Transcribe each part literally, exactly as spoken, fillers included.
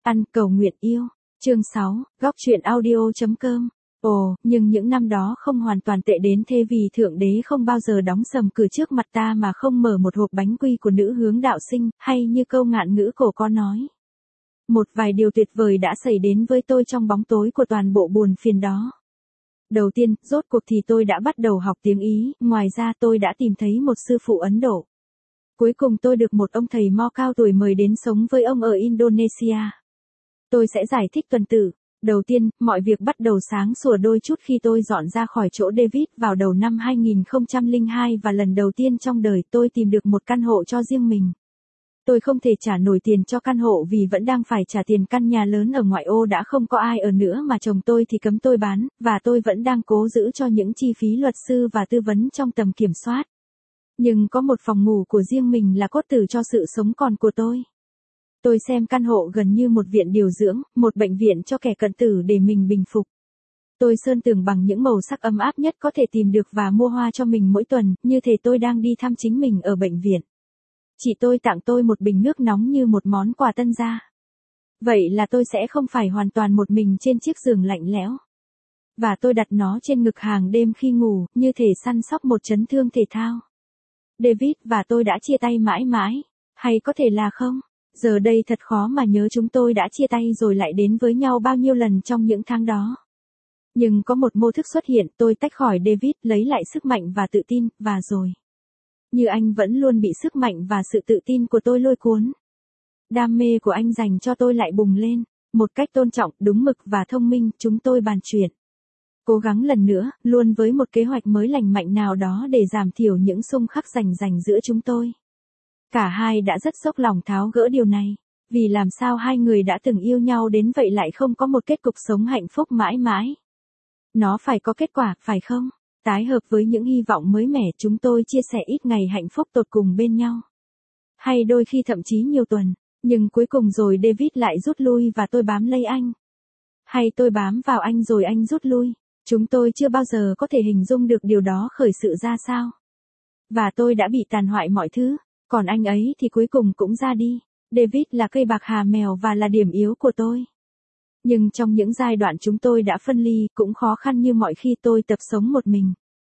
Ăn cầu nguyện yêu. Chương sáu, góc truyện audio.com. Ồ, nhưng những năm đó không hoàn toàn tệ đến thế vì Thượng Đế không bao giờ đóng sầm cửa trước mặt ta mà không mở một hộp bánh quy của nữ hướng đạo sinh, hay như câu ngạn ngữ cổ có nói. Một vài điều tuyệt vời đã xảy đến với tôi trong bóng tối của toàn bộ buồn phiền đó. Đầu tiên, rốt cuộc thì tôi đã bắt đầu học tiếng Ý, ngoài ra tôi đã tìm thấy một sư phụ Ấn Độ. Cuối cùng tôi được một ông thầy mo cao tuổi mời đến sống với ông ở Indonesia. Tôi sẽ giải thích tuần tự. Đầu tiên, mọi việc bắt đầu sáng sủa đôi chút khi tôi dọn ra khỏi chỗ David vào đầu năm hai nghìn không trăm lẻ hai và lần đầu tiên trong đời tôi tìm được một căn hộ cho riêng mình. Tôi không thể trả nổi tiền cho căn hộ vì vẫn đang phải trả tiền căn nhà lớn ở ngoại ô đã không có ai ở nữa mà chồng tôi thì cấm tôi bán, và tôi vẫn đang cố giữ cho những chi phí luật sư và tư vấn trong tầm kiểm soát. Nhưng có một phòng ngủ của riêng mình là cốt tử cho sự sống còn của tôi. Tôi xem căn hộ gần như một viện điều dưỡng, một bệnh viện cho kẻ cận tử để mình bình phục. Tôi sơn tường bằng những màu sắc ấm áp nhất có thể tìm được và mua hoa cho mình mỗi tuần, như thể tôi đang đi thăm chính mình ở bệnh viện. Chị tôi tặng tôi một bình nước nóng như một món quà tân gia. Vậy là tôi sẽ không phải hoàn toàn một mình trên chiếc giường lạnh lẽo. Và tôi đặt nó trên ngực hàng đêm khi ngủ, như thể săn sóc một chấn thương thể thao. David và tôi đã chia tay mãi mãi, hay có thể là không? Giờ đây thật khó mà nhớ chúng tôi đã chia tay rồi lại đến với nhau bao nhiêu lần trong những tháng đó. Nhưng có một mô thức xuất hiện, tôi tách khỏi David, lấy lại sức mạnh và tự tin, và rồi. Như anh vẫn luôn bị sức mạnh và sự tự tin của tôi lôi cuốn. Đam mê của anh dành cho tôi lại bùng lên, một cách tôn trọng, đúng mực và thông minh, chúng tôi bàn chuyện. Cố gắng lần nữa, luôn với một kế hoạch mới lành mạnh nào đó để giảm thiểu những xung khắc rành rành giữa chúng tôi. Cả hai đã rất sốc lòng tháo gỡ điều này, vì làm sao hai người đã từng yêu nhau đến vậy lại không có một kết cục sống hạnh phúc mãi mãi. Nó phải có kết quả, phải không? Tái hợp với những hy vọng mới mẻ, chúng tôi chia sẻ ít ngày hạnh phúc tột cùng bên nhau. Hay đôi khi thậm chí nhiều tuần, nhưng cuối cùng rồi David lại rút lui và tôi bám lấy anh. Hay tôi bám vào anh rồi anh rút lui. Chúng tôi chưa bao giờ có thể hình dung được điều đó khởi sự ra sao. Và tôi đã bị tàn hoại mọi thứ, còn anh ấy thì cuối cùng cũng ra đi. David là cây bạc hà mèo và là điểm yếu của tôi. Nhưng trong những giai đoạn chúng tôi đã phân ly, cũng khó khăn như mọi khi tôi tập sống một mình.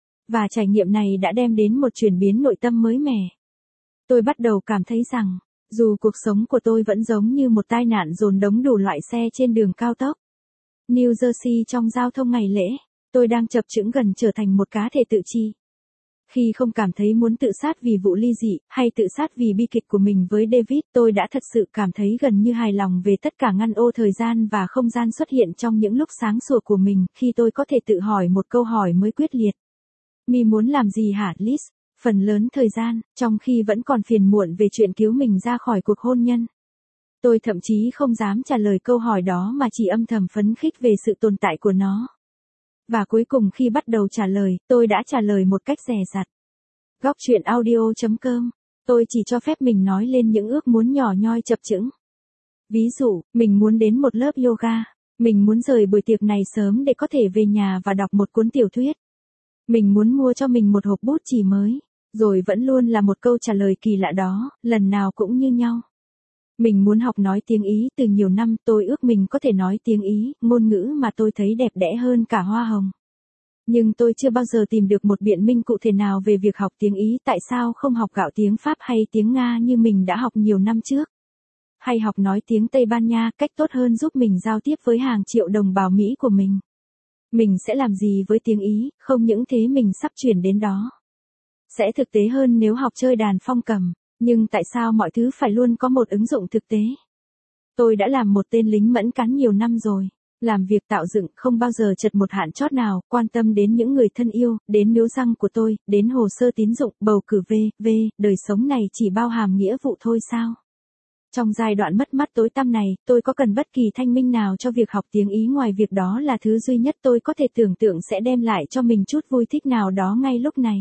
Và trải nghiệm này đã đem đến một chuyển biến nội tâm mới mẻ. Tôi bắt đầu cảm thấy rằng, dù cuộc sống của tôi vẫn giống như một tai nạn dồn đống đủ loại xe trên đường cao tốc New Jersey trong giao thông ngày lễ, tôi đang chập chững gần trở thành một cá thể tự chi. Khi không cảm thấy muốn tự sát vì vụ ly dị, hay tự sát vì bi kịch của mình với David, tôi đã thật sự cảm thấy gần như hài lòng về tất cả ngăn ô thời gian và không gian xuất hiện trong những lúc sáng sủa của mình, khi tôi có thể tự hỏi một câu hỏi mới quyết liệt. Mi muốn làm gì hả, Liz? Phần lớn thời gian, trong khi vẫn còn phiền muộn về chuyện cứu mình ra khỏi cuộc hôn nhân. Tôi thậm chí không dám trả lời câu hỏi đó mà chỉ âm thầm phấn khích về sự tồn tại của nó. Và cuối cùng khi bắt đầu trả lời, tôi đã trả lời một cách dè dặt. Góc truyện audio.com. Tôi chỉ cho phép mình nói lên những ước muốn nhỏ nhoi chập chững. Ví dụ, mình muốn đến một lớp yoga. Mình muốn rời buổi tiệc này sớm để có thể về nhà và đọc một cuốn tiểu thuyết. Mình muốn mua cho mình một hộp bút chì mới. Rồi vẫn luôn là một câu trả lời kỳ lạ đó, lần nào cũng như nhau. Mình muốn học nói tiếng Ý từ nhiều năm, tôi ước mình có thể nói tiếng Ý, ngôn ngữ mà tôi thấy đẹp đẽ hơn cả hoa hồng. Nhưng tôi chưa bao giờ tìm được một biện minh cụ thể nào về việc học tiếng Ý, tại sao không học gạo tiếng Pháp hay tiếng Nga như mình đã học nhiều năm trước. Hay học nói tiếng Tây Ban Nha, cách tốt hơn giúp mình giao tiếp với hàng triệu đồng bào Mỹ của mình. Mình sẽ làm gì với tiếng Ý, không những thế mình sắp chuyển đến đó. Sẽ thực tế hơn nếu học chơi đàn phong cầm. Nhưng tại sao mọi thứ phải luôn có một ứng dụng thực tế? Tôi đã làm một tên lính mẫn cán nhiều năm rồi. Làm việc tạo dựng, không bao giờ chật một hạn chót nào, quan tâm đến những người thân yêu, đến miếu răng của tôi, đến hồ sơ tín dụng, bầu cử vê vê, đời sống này chỉ bao hàm nghĩa vụ thôi sao? Trong giai đoạn mất mát tối tăm này, tôi có cần bất kỳ thanh minh nào cho việc học tiếng Ý ngoài việc đó là thứ duy nhất tôi có thể tưởng tượng sẽ đem lại cho mình chút vui thích nào đó ngay lúc này.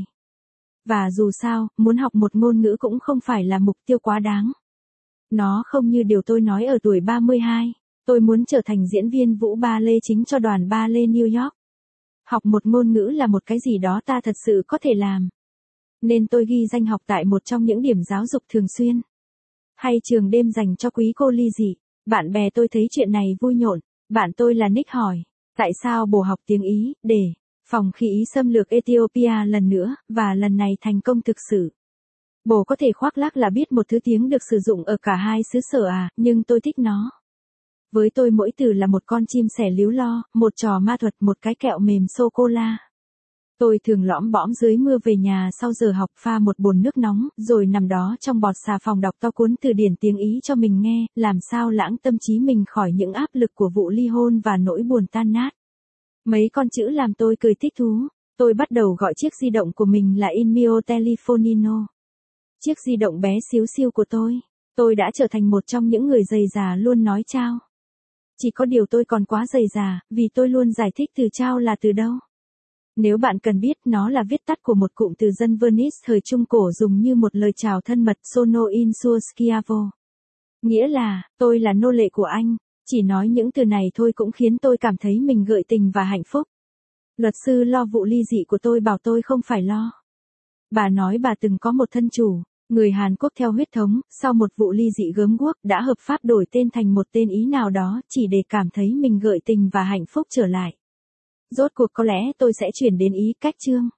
Và dù sao, muốn học một ngôn ngữ cũng không phải là mục tiêu quá đáng. Nó không như điều tôi nói ở tuổi ba mươi hai, tôi muốn trở thành diễn viên vũ ba lê chính cho đoàn ba lê New York. Học một ngôn ngữ là một cái gì đó ta thật sự có thể làm. Nên tôi ghi danh học tại một trong những điểm giáo dục thường xuyên. Hay trường đêm dành cho quý cô ly dị. Bạn bè tôi thấy chuyện này vui nhộn. Bạn tôi là Nick hỏi, tại sao bồ học tiếng Ý, để phòng khi Ý xâm lược Ethiopia lần nữa, và lần này thành công thực sự. Bồ có thể khoác lác là biết một thứ tiếng được sử dụng ở cả hai xứ sở à, nhưng tôi thích nó. Với tôi mỗi từ là một con chim sẻ líu lo, một trò ma thuật, một cái kẹo mềm sô-cô-la. Tôi thường lõm bõm dưới mưa về nhà sau giờ học, pha một bồn nước nóng, rồi nằm đó trong bọt xà phòng đọc to cuốn từ điển tiếng Ý cho mình nghe, làm sao lãng tâm trí mình khỏi những áp lực của vụ ly hôn và nỗi buồn tan nát. Mấy con chữ làm tôi cười thích thú. Tôi bắt đầu gọi chiếc di động của mình là Il mio telefonino. Chiếc di động bé xíu xiu của tôi. Tôi đã trở thành một trong những người dày già luôn nói chao. Chỉ có điều tôi còn quá dày già, vì tôi luôn giải thích từ chao là từ đâu. Nếu bạn cần biết, nó là viết tắt của một cụm từ dân Venice thời Trung Cổ dùng như một lời chào thân mật, sono in suo schiavo. Nghĩa là, tôi là nô lệ của anh. Chỉ nói những từ này thôi cũng khiến tôi cảm thấy mình gợi tình và hạnh phúc. Luật sư lo vụ ly dị của tôi bảo tôi không phải lo. Bà nói bà từng có một thân chủ, người Hàn Quốc theo huyết thống, sau một vụ ly dị gớm ghiếc đã hợp pháp đổi tên thành một tên Ý nào đó chỉ để cảm thấy mình gợi tình và hạnh phúc trở lại. Rốt cuộc có lẽ tôi sẽ chuyển đến Ý cách chương.